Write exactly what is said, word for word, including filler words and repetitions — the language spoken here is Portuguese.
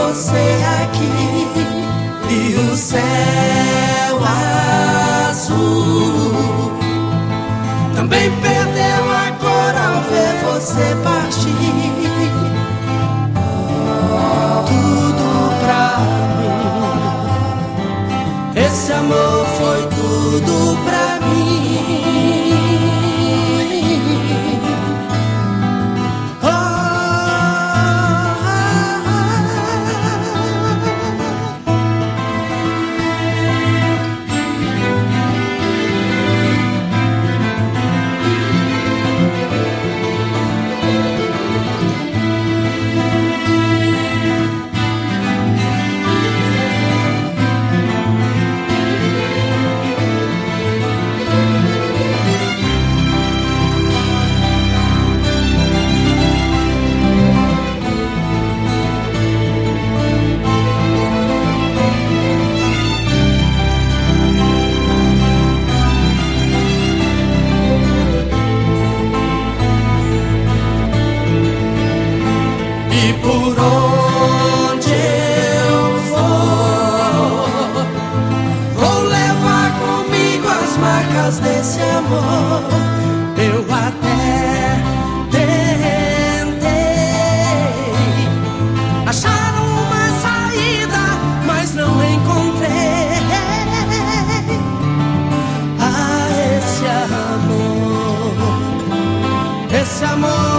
você aqui e o céu azul também perdeu a cor ao ver você partir. Tudo pra mim, esse amor foi tudo pra mim. E por onde eu for, vou levar comigo as marcas desse amor. Eu até tentei achar uma saída, mas não encontrei. Ah, esse amor, esse amor